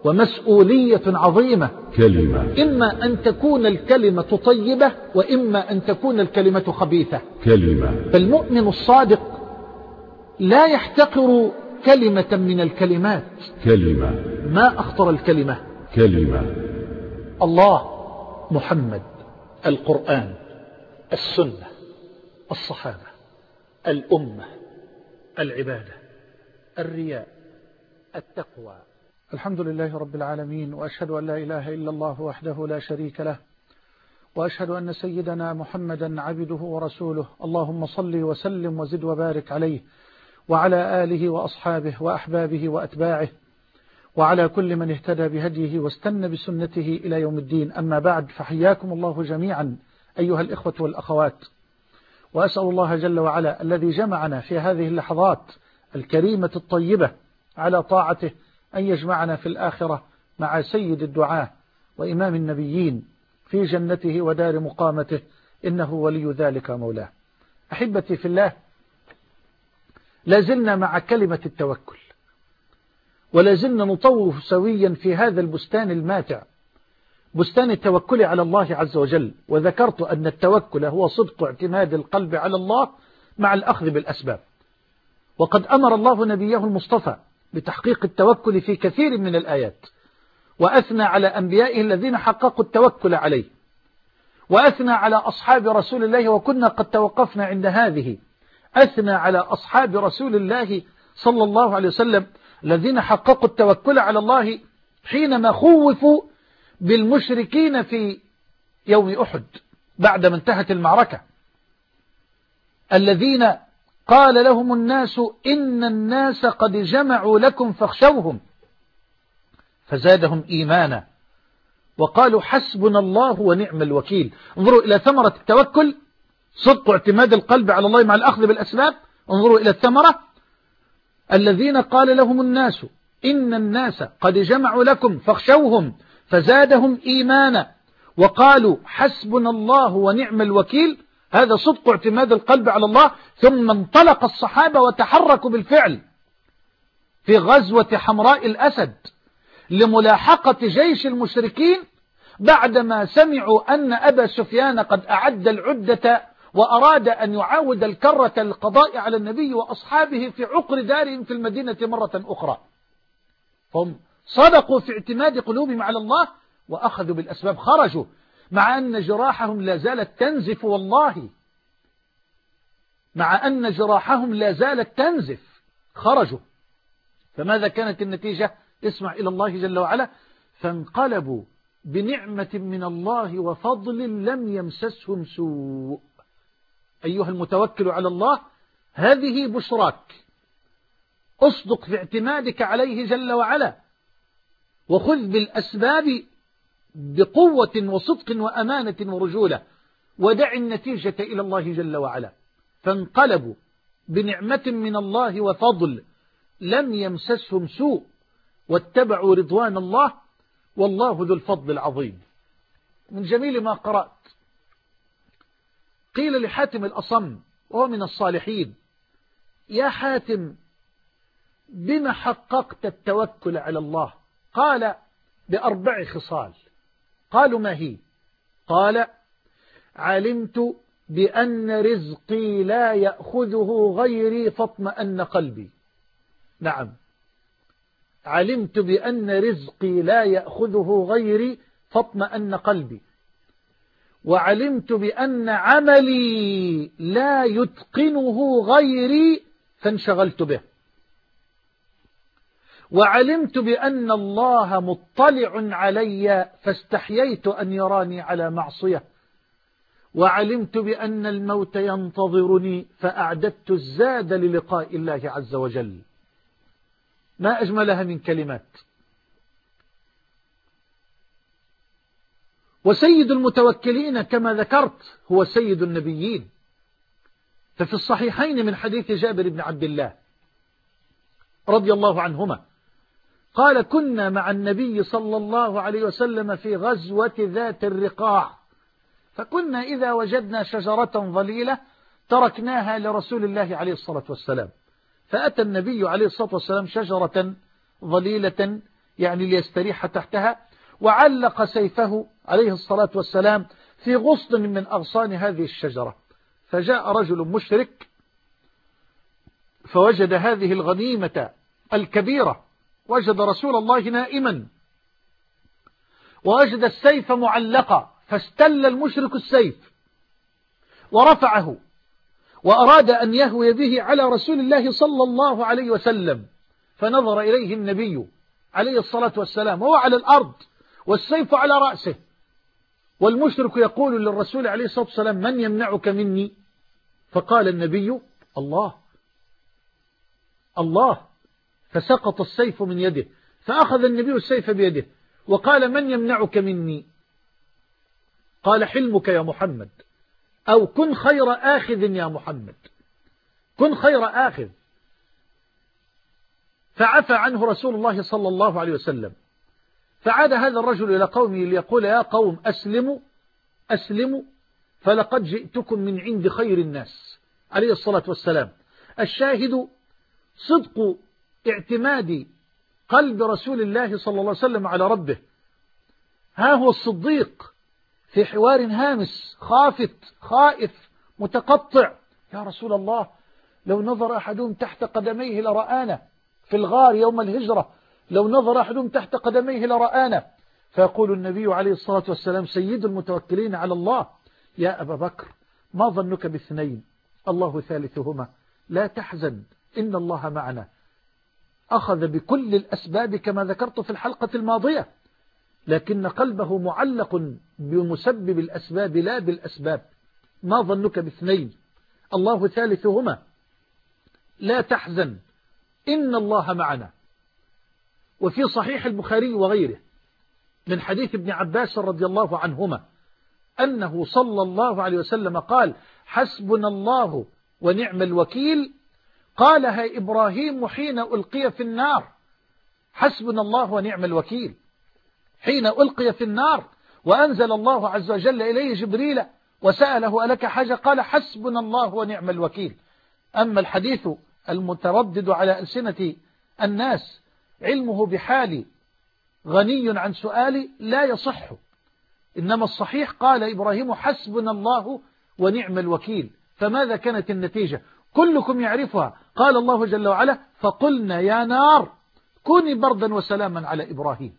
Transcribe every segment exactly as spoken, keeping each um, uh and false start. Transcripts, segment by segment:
ومسؤولية عظيمة. كلمة. إما أن تكون الكلمة طيبة وإما أن تكون الكلمة خبيثة. كلمة. فالمؤمن الصادق لا يحتقر كلمة من الكلمات. كلمة. ما أخطر الكلمة؟ كلمة. الله، محمد، القرآن، السنة، الصحابة، الأمة، العبادة، الرياء، التقوى. الحمد لله رب العالمين، وأشهد أن لا إله إلا الله وحده لا شريك له، وأشهد أن سيدنا محمدا عبده ورسوله. اللهم صل وسلم وزد وبارك عليه وعلى آله وأصحابه وأحبابه وأتباعه وعلى كل من اهتدى بهديه واستنى بسنته إلى يوم الدين. أما بعد، فحياكم الله جميعا أيها الإخوة والأخوات، وأسأل الله جل وعلا الذي جمعنا في هذه اللحظات الكريمة الطيبة على طاعته أن يجمعنا في الآخرة مع سيد الدعاة وإمام النبيين في جنته ودار مقامته، إنه ولي ذلك مولاه. أحبتي في الله، لازلنا مع كلمة التوكل، ولازلنا نطوف سويا في هذا البستان الماتع، بستان التوكل على الله عز وجل. وذكرت أن التوكل هو صدق اعتماد القلب على الله مع الأخذ بالأسباب، وقد أمر الله نبيه المصطفى بتحقيق التوكل في كثير من الآيات، وأثنى على أنبيائه الذين حققوا التوكل عليه، وأثنى على أصحاب رسول الله، وكنا قد توقفنا عند هذه. أثنى على أصحاب رسول الله صلى الله عليه وسلم الذين حققوا التوكل على الله حينما خوفوا بالمشركين في يوم أحد بعدما انتهت المعركة، الذين قال لهم الناس إن الناس قد جمعوا لكم فاخشوهم فزادهم إيمانا وقالوا حسبنا الله ونعم الوكيل. انظروا إلى ثمرة التوكل، صدق اعتماد القلب على الله مع الأخذ بالأسباب. انظروا إلى الثمرة، الذين قال لهم الناس إن الناس قد جمعوا لكم فاخشوهم فزادهم إيمانا وقالوا حسبنا الله ونعم الوكيل. هذا صدق اعتماد القلب على الله. ثم انطلق الصحابة وتحركوا بالفعل في غزوة حمراء الأسد لملاحقة جيش المشركين بعدما سمعوا أن أبا سفيان قد أعد العدة وأراد أن يعاود الكرة للقضاء على النبي وأصحابه في عقر دارهم في المدينة مرة أخرى. هم صدقوا في اعتماد قلوبهم على الله وأخذوا بالأسباب، خرجوا مع أن جراحهم لا زالت تنزف، والله مع أن جراحهم لا زالت تنزف خرجوا. فماذا كانت النتيجة؟ اسمع إلى الله جل وعلا: فانقلبوا بنعمة من الله وفضل لم يمسسهم سوء. أيها المتوكل على الله، هذه بشراك، أصدق في اعتمادك عليه جل وعلا، وخذ بالأسباب بقوة وصدق وأمانة ورجولة، ودع النتيجة إلى الله جل وعلا. فانقلبوا بنعمة من الله وفضل لم يمسسهم سوء واتبعوا رضوان الله والله ذو الفضل العظيم. من جميل ما قرأت قيل لحاتم الأصم وهو من الصالحين: يا حاتم، بما حققت التوكل على الله؟ قال: بأربع خصال. قالوا: ما هي؟ قال: علمت بأن رزقي لا يأخذه غيري فاطمأن قلبي. نعم، علمت بأن رزقي لا يأخذه غيري فاطمأن قلبي، وعلمت بأن عملي لا يتقنه غيري فانشغلت به، وعلمت بأن الله مطلع علي فاستحييت أن يراني على معصية، وعلمت بأن الموت ينتظرني فأعددت الزاد للقاء الله عز وجل. ما أجملها من كلمات. وسيد المتوكلين كما ذكرت هو سيد النبيين. ففي الصحيحين من حديث جابر بن عبد الله رضي الله عنهما قال: كنا مع النبي صلى الله عليه وسلم في غزوة ذات الرقاع، فكنا إذا وجدنا شجرة ظليلة تركناها لرسول الله عليه الصلاة والسلام. فأتى النبي عليه الصلاة والسلام شجرة ظليلة يعني ليستريح تحتها، وعلق سيفه عليه الصلاة والسلام في غصن من أغصان هذه الشجرة. فجاء رجل مشرك فوجد هذه الغنيمة الكبيرة، وجد رسول الله نائما ووجد السيف معلقا، فاستل المشرك السيف ورفعه وأراد أن يهوي به على رسول الله صلى الله عليه وسلم، فنظر إليه النبي عليه الصلاة والسلام وهو على الأرض والسيف على رأسه، والمشرك يقول للرسول عليه الصلاة والسلام: من يمنعك مني؟ فقال النبي: الله الله، فسقط السيف من يده، فأخذ النبي السيف بيده وقال: من يمنعك مني؟ قال: حلمك يا محمد، أو كن خير آخذ يا محمد، كن خير آخذ. فعفى عنه رسول الله صلى الله عليه وسلم. فعاد هذا الرجل إلى قومه ليقول: يا قوم أسلموا أسلموا فلقد جئتكم من عند خير الناس عليه الصلاة والسلام. الشاهد صدق اعتماد قلب رسول الله صلى الله عليه وسلم على ربه. ها هو الصديق في حوار هامس خافت خائف متقطع: يا رسول الله، لو نظر أحدهم تحت قدميه لرآنا في الغار يوم الهجرة، لو نظر أحدهم تحت قدميه لرآنا. فيقول النبي عليه الصلاة والسلام سيد المتوكلين على الله: يا أبا بكر، ما ظنك باثنين الله ثالثهما، لا تحزن إن الله معنا. أخذ بكل الأسباب كما ذكرت في الحلقة الماضية، لكن قلبه معلق بمسبب الأسباب لا بالأسباب. ما ظنك باثنين الله ثالثهما، لا تحزن إن الله معنا. وفي صحيح البخاري وغيره من حديث ابن عباس رضي الله عنهما أنه صلى الله عليه وسلم قال: حسبنا الله ونعم الوكيل. قالها إبراهيم حين ألقي في النار، حسبنا الله ونعم الوكيل، حين ألقي في النار وأنزل الله عز وجل إليه جبريل وسأله: ألك حاجة؟ قال: حسبنا الله ونعم الوكيل. أما الحديث المتردد على ألسنة الناس علمه بحالي غني عن سؤالي لا يصح، إنما الصحيح قال إبراهيم: حسبنا الله ونعم الوكيل. فماذا كانت النتيجة؟ كلكم يعرفها. قال الله جل وعلا: فقلنا يا نار كوني بردا وسلاما على إبراهيم.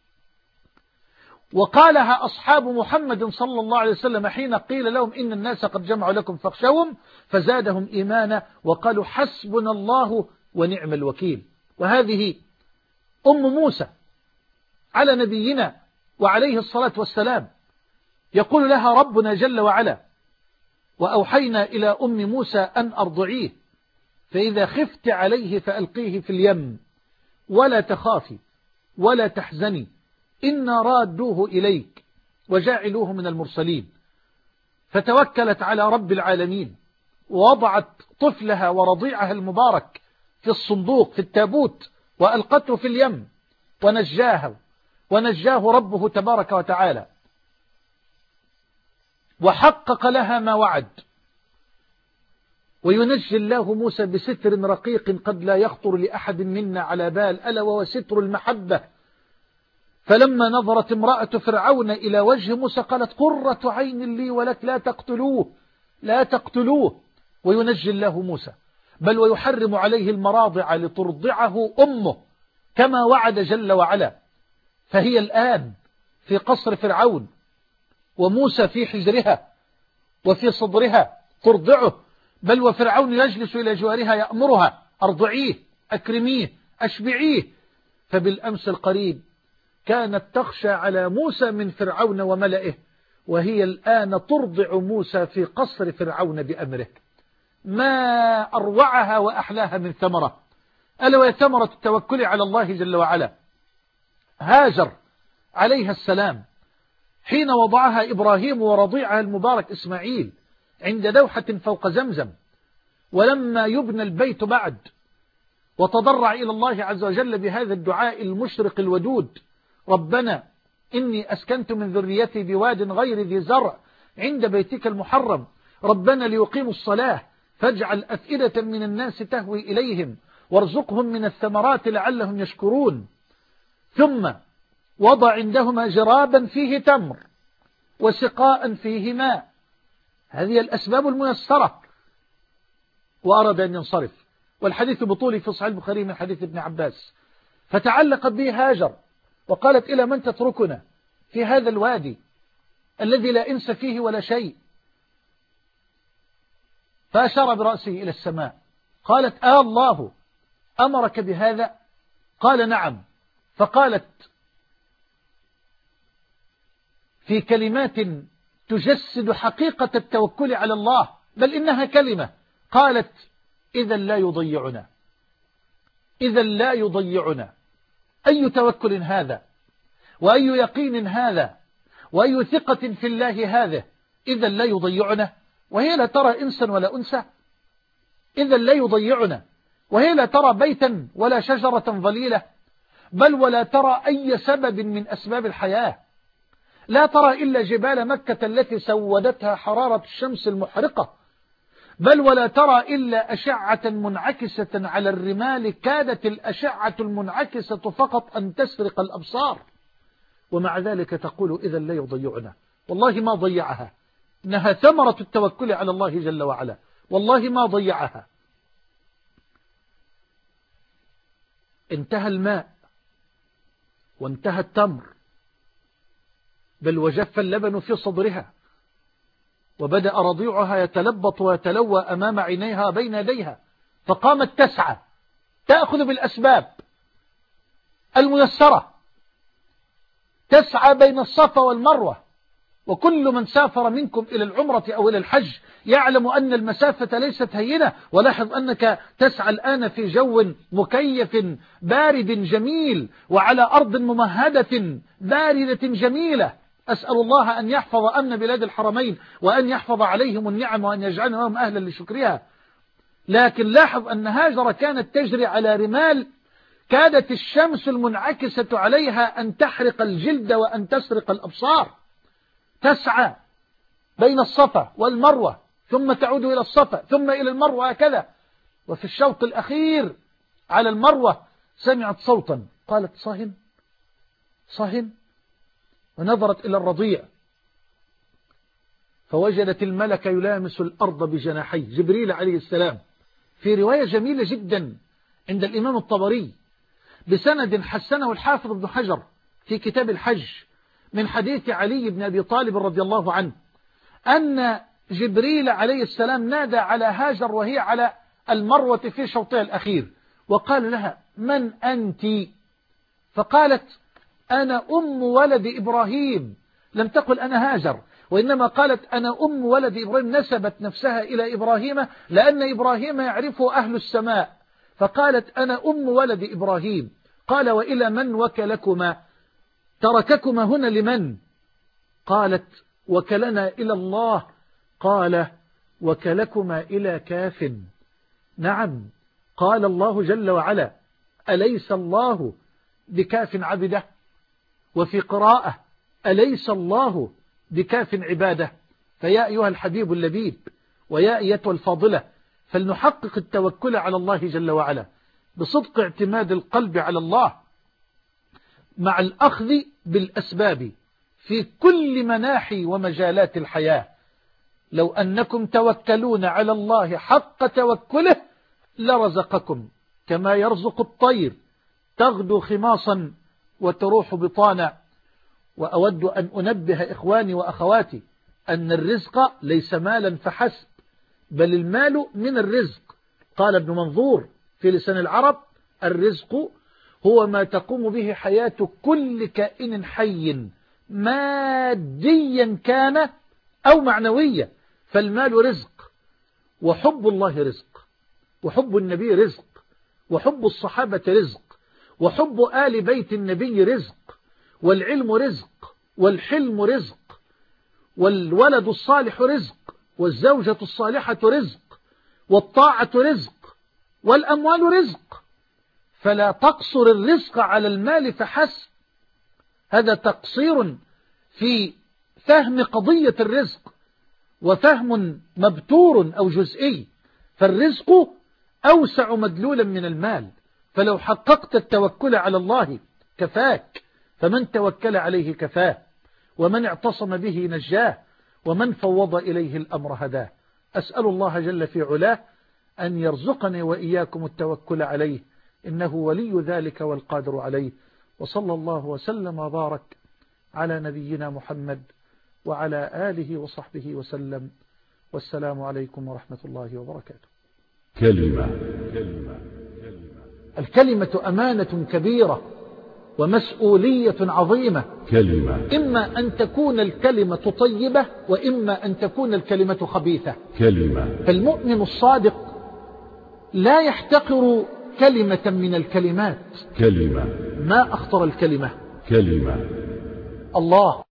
وقالها أصحاب محمد صلى الله عليه وسلم حين قيل لهم إن الناس قد جمعوا لكم فاخشوهم، فزادهم إيمانا وقالوا: حسبنا الله ونعم الوكيل. وهذه أم موسى على نبينا وعليه الصلاة والسلام، يقول لها ربنا جل وعلا: وأوحينا إلى أم موسى أن أرضعيه، فإذا خفت عليه فألقيه في اليم ولا تخافي ولا تحزني إنا رادوه إليك وجاعلوه من المرسلين. فتوكلت على رب العالمين ووضعت طفلها ورضيعها المبارك في الصندوق في التابوت وألقته في اليم ونجاه ونجاه ربه تبارك وتعالى، وحقق لها ما وعد. وينجي الله موسى بستر رقيق قد لا يخطر لأحد منا على بال، ألا وهو ستر المحبة. فلما نظرت امرأة فرعون إلى وجه موسى قالت: قرة عين لي ولك لا تقتلوه لا تقتلوه. وينجي الله موسى، بل ويحرم عليه المراضع لترضعه أمه كما وعد جل وعلا. فهي الآن في قصر فرعون وموسى في حجرها وفي صدرها ترضعه، بل وفرعون يجلس إلى جوارها يأمرها: أرضعيه أكرميه أشبعيه. فبالأمس القريب كانت تخشى على موسى من فرعون وملئه، وهي الآن ترضع موسى في قصر فرعون بأمره. ما أروعها وأحلاها من ثمرة، ألا وهي ثمرة التوكل على الله جل وعلا. هاجر عليها السلام حين وضعها إبراهيم ورضيعها المبارك إسماعيل عند دوحة فوق زمزم، ولما يبنى البيت بعد، وتضرع إلى الله عز وجل بهذا الدعاء المشرق الودود: ربنا إني أسكنت من ذريتي بواد غير ذي زرع عند بيتك المحرم، ربنا ليقيموا الصلاة فاجعل أفئدة من الناس تهوي إليهم وارزقهم من الثمرات لعلهم يشكرون. ثم وضع عندهما جرابا فيه تمر وسقاء فيه ماء، هذه الأسباب الميسرة، وأراد أن ينصرف. والحديث بطولي في صحيح البخاري من حديث ابن عباس. فتعلقت به هاجر وقالت: إلى من تتركنا في هذا الوادي الذي لا إنس فيه ولا شيء؟ فأشار برأسه إلى السماء. قالت: آه الله أمرك بهذا؟ قال: نعم. فقالت في كلمات تجسد حقيقة التوكل على الله، بل إنها كلمة، قالت: إذا لا يضيعنا، إذا لا يضيعنا. أي توكل هذا، وأي يقين هذا، وأي ثقة في الله هذا، إذا لا يضيعنا، وهي لا ترى إنسا ولا أنثى، إذا لا يضيعنا، وهي لا ترى بيتا ولا شجرة ظليلة، بل ولا ترى أي سبب من أسباب الحياة، لا ترى إلا جبال مكة التي سودتها حرارة الشمس المحرقة، بل ولا ترى إلا أشعة منعكسة على الرمال كادت الأشعة المنعكسة فقط أن تسرق الأبصار، ومع ذلك تقول: إذا لا يضيعنا. والله ما ضيعها، إنها ثمرة التوكل على الله جل وعلا، والله ما ضيعها. انتهى الماء وانتهى التمر، بل وجف اللبن في صدرها، وبدأ رضيعها يتلبط ويتلوى أمام عينيها بين يديها، فقامت تسعى تأخذ بالأسباب الميسرة، تسعى بين الصفا والمروة. وكل من سافر منكم إلى العمرة أو إلى الحج يعلم أن المسافة ليست هينة. ولاحظ أنك تسعى الآن في جو مكيف بارد جميل، وعلى أرض ممهدة باردة جميلة. أسأل الله أن يحفظ أمن بلاد الحرمين، وأن يحفظ عليهم النعم، وأن يجعلهم أهلا لشكرها. لكن لاحظ أن هاجر كانت تجري على رمال كادت الشمس المنعكسة عليها أن تحرق الجلد وأن تسرق الأبصار، تسعى بين الصفا والمروة، ثم تعود إلى الصفا ثم إلى المروة هكذا. وفي الشوط الأخير على المروة سمعت صوتا، قالت: صهن صهن، ونظرت إلى الرضيع فوجدت الملك يلامس الأرض بجناحيه، جبريل عليه السلام. في رواية جميلة جدا عند الإمام الطبري بسند حسنه الحافظ ابن حجر في كتاب الحج من حديث علي بن أبي طالب رضي الله عنه، أن جبريل عليه السلام نادى على هاجر وهي على المروة في شوطها الأخير، وقال لها: من أنت؟ فقالت: أنا أم ولد إبراهيم. لم تقل أنا هاجر، وإنما قالت: أنا أم ولد إبراهيم، نسبت نفسها إلى إبراهيم لأن إبراهيم يعرفه أهل السماء، فقالت: أنا أم ولد إبراهيم. قال: وإلى من وكلكما؟ ترككما هنا لمن؟ قالت: وكلنا إلى الله. قال: وكلكما إلى كاف. نعم، قال الله جل وعلا: أليس الله بكاف عبده؟ وفي قراءة: أليس الله بكاف عباده؟ فيا أيها الحبيب اللبيب، ويا أيتها الفاضلة، فلنحقق التوكل على الله جل وعلا بصدق اعتماد القلب على الله مع الأخذ بالأسباب في كل مناحي ومجالات الحياة. لو أنكم توكلون على الله حق توكله لرزقكم كما يرزق الطير تغدو خماصا وتروح بطانا. وأود أن أنبه إخواني وأخواتي أن الرزق ليس مالا فحسب، بل المال من الرزق. قال ابن منظور في لسان العرب: الرزق هو ما تقوم به حياة كل كائن حي ماديا كان أو معنويا، فالمال رزق، وحب الله رزق، وحب النبي رزق، وحب الصحابة رزق، وحب آل بيت النبي رزق، والعلم رزق، والحلم رزق، والولد الصالح رزق، والزوجة الصالحة رزق، والطاعة رزق، والأموال رزق. فلا تقصر الرزق على المال فحسب، هذا تقصير في فهم قضية الرزق، وفهم مبتور أو جزئي. فالرزق أوسع مدلولا من المال، فلو حققت التوكل على الله كفاك، فمن توكل عليه كفاه، ومن اعتصم به نجاه، ومن فوض إليه الأمر هداه. أسأل الله جل في علاه أن يرزقني وإياكم التوكل عليه، إنه ولي ذلك والقادر عليه. وصلى الله وسلم وبارك على نبينا محمد وعلى آله وصحبه وسلم، والسلام عليكم ورحمة الله وبركاته. كلمة. الكلمة أمانة كبيرة ومسؤولية عظيمة. كلمة. إما أن تكون الكلمة طيبة، وإما أن تكون الكلمة خبيثة. كلمة. فالمؤمن الصادق لا يحتقر كلمة من الكلمات. كلمة. ما أخطر الكلمة؟ كلمة. الله